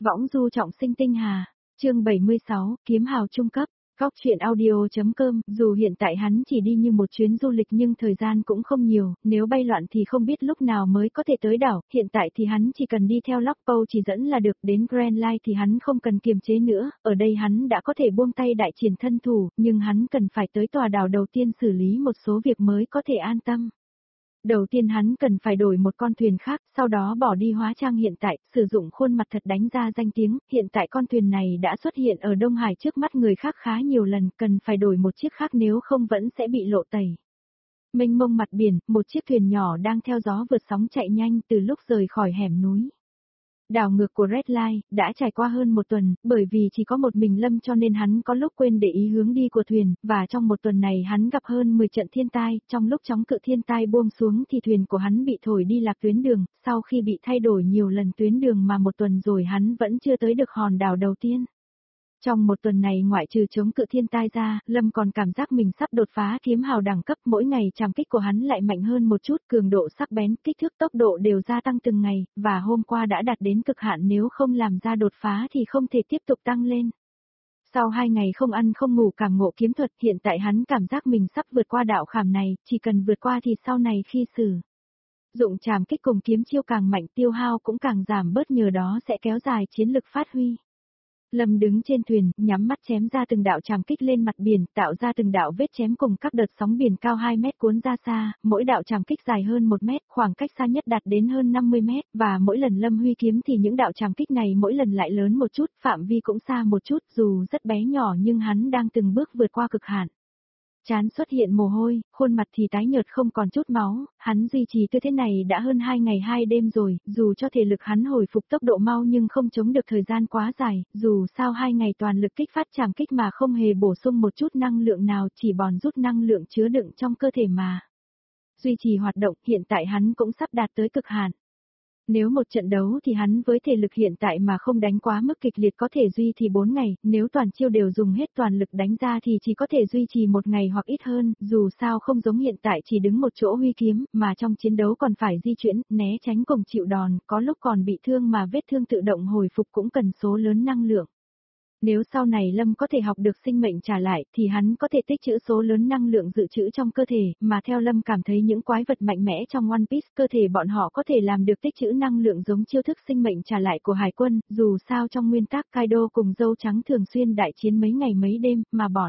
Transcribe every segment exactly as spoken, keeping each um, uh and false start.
Võng du trọng sinh tinh hà, chương bảy mươi sáu, kiếm hào trung cấp, góc truyện audio.com, dù hiện tại hắn chỉ đi như một chuyến du lịch nhưng thời gian cũng không nhiều, nếu bay loạn thì không biết lúc nào mới có thể tới đảo, hiện tại thì hắn chỉ cần đi theo Lockpool chỉ dẫn là được, đến Grand Line thì hắn không cần kiềm chế nữa, ở đây hắn đã có thể buông tay đại triển thân thủ, nhưng hắn cần phải tới tòa đảo đầu tiên xử lý một số việc mới có thể an tâm. Đầu tiên hắn cần phải đổi một con thuyền khác, sau đó bỏ đi hóa trang hiện tại, sử dụng khuôn mặt thật đánh ra danh tiếng, hiện tại con thuyền này đã xuất hiện ở Đông Hải trước mắt người khác khá nhiều lần, cần phải đổi một chiếc khác nếu không vẫn sẽ bị lộ tẩy. Mênh mông mặt biển, một chiếc thuyền nhỏ đang theo gió vượt sóng chạy nhanh từ lúc rời khỏi hẻm núi. Đảo ngược của Red Line, đã trải qua hơn một tuần, bởi vì chỉ có một mình Lâm cho nên hắn có lúc quên để ý hướng đi của thuyền, và trong một tuần này hắn gặp hơn mười trận thiên tai, trong lúc chống cự thiên tai buông xuống thì thuyền của hắn bị thổi đi lạc tuyến đường, sau khi bị thay đổi nhiều lần tuyến đường mà một tuần rồi hắn vẫn chưa tới được hòn đảo đầu tiên. Trong một tuần này ngoại trừ chống cự thiên tai ra, Lâm còn cảm giác mình sắp đột phá kiếm hào đẳng cấp, mỗi ngày trảm kích của hắn lại mạnh hơn một chút, cường độ sắc bén, kích thước tốc độ đều gia tăng từng ngày, và hôm qua đã đạt đến cực hạn, nếu không làm ra đột phá thì không thể tiếp tục tăng lên. Sau hai ngày không ăn không ngủ cảm ngộ kiếm thuật, hiện tại hắn cảm giác mình sắp vượt qua đạo khảm này, chỉ cần vượt qua thì sau này khi sử dụng trảm kích cùng kiếm chiêu càng mạnh, tiêu hao cũng càng giảm bớt, nhờ đó sẽ kéo dài chiến lực phát huy. Lâm đứng trên thuyền, nhắm mắt chém ra từng đạo trảm kích lên mặt biển, tạo ra từng đạo vết chém cùng các đợt sóng biển cao hai mét cuốn ra xa, mỗi đạo trảm kích dài hơn một mét, khoảng cách xa nhất đạt đến hơn năm mươi mét, và mỗi lần Lâm huy kiếm thì những đạo trảm kích này mỗi lần lại lớn một chút, phạm vi cũng xa một chút, dù rất bé nhỏ nhưng hắn đang từng bước vượt qua cực hạn. Trán xuất hiện mồ hôi, khuôn mặt thì tái nhợt không còn chút máu, hắn duy trì tư thế này đã hơn hai ngày hai đêm rồi, dù cho thể lực hắn hồi phục tốc độ mau nhưng không chống được thời gian quá dài, dù sao hai ngày toàn lực kích phát trảm kích mà không hề bổ sung một chút năng lượng nào, chỉ bòn rút năng lượng chứa đựng trong cơ thể mà. Duy trì hoạt động, hiện tại hắn cũng sắp đạt tới cực hạn. Nếu một trận đấu thì hắn với thể lực hiện tại mà không đánh quá mức kịch liệt có thể duy trì bốn ngày, nếu toàn chiêu đều dùng hết toàn lực đánh ra thì chỉ có thể duy trì một ngày hoặc ít hơn, dù sao không giống hiện tại chỉ đứng một chỗ huy kiếm, mà trong chiến đấu còn phải di chuyển, né tránh cùng chịu đòn, có lúc còn bị thương mà vết thương tự động hồi phục cũng cần số lớn năng lượng. Nếu sau này Lâm có thể học được sinh mệnh trả lại thì hắn có thể tích trữ số lớn năng lượng dự trữ trong cơ thể, mà theo Lâm cảm thấy những quái vật mạnh mẽ trong One Piece cơ thể bọn họ có thể làm được tích trữ năng lượng giống chiêu thức sinh mệnh trả lại của Hải quân, dù sao trong nguyên tắc Kaido cùng dâu trắng thường xuyên đại chiến mấy ngày mấy đêm, mà bọn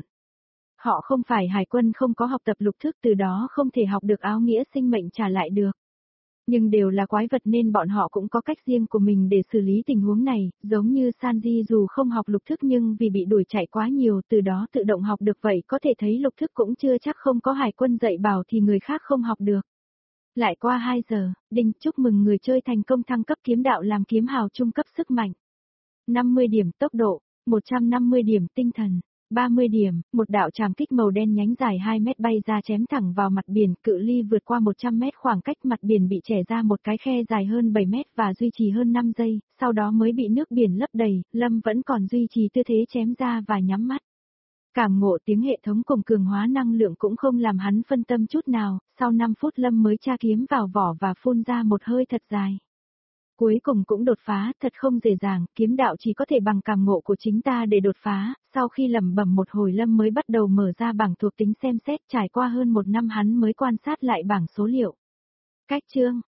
họ không phải Hải quân không có học tập lục thức từ đó không thể học được áo nghĩa sinh mệnh trả lại được. Nhưng đều là quái vật nên bọn họ cũng có cách riêng của mình để xử lý tình huống này, giống như Sanji dù không học lục thức nhưng vì bị đuổi chạy quá nhiều từ đó tự động học được, vậy có thể thấy lục thức cũng chưa chắc không có Hải quân dạy bảo thì người khác không học được. Lại qua hai giờ, Đinh chúc mừng người chơi thành công thăng cấp kiếm đạo làm kiếm hào trung cấp sức mạnh. năm mươi điểm tốc độ, một trăm năm mươi điểm tinh thần. ba mươi điểm, một đạo trảm kích màu đen nhánh dài hai mét bay ra chém thẳng vào mặt biển, cự ly vượt qua một trăm mét, khoảng cách mặt biển bị chẻ ra một cái khe dài hơn bảy mét và duy trì hơn năm giây, sau đó mới bị nước biển lấp đầy, Lâm vẫn còn duy trì tư thế chém ra và nhắm mắt. Cảm ngộ tiếng hệ thống cùng cường hóa năng lượng cũng không làm hắn phân tâm chút nào, sau năm phút Lâm mới tra kiếm vào vỏ và phun ra một hơi thật dài. Cuối cùng cũng đột phá, thật không dễ dàng, kiếm đạo chỉ có thể bằng cảm ngộ của chính ta để đột phá, sau khi lẩm bẩm một hồi Lâm mới bắt đầu mở ra bảng thuộc tính xem xét, trải qua hơn một năm hắn mới quan sát lại bảng số liệu. Cách chương,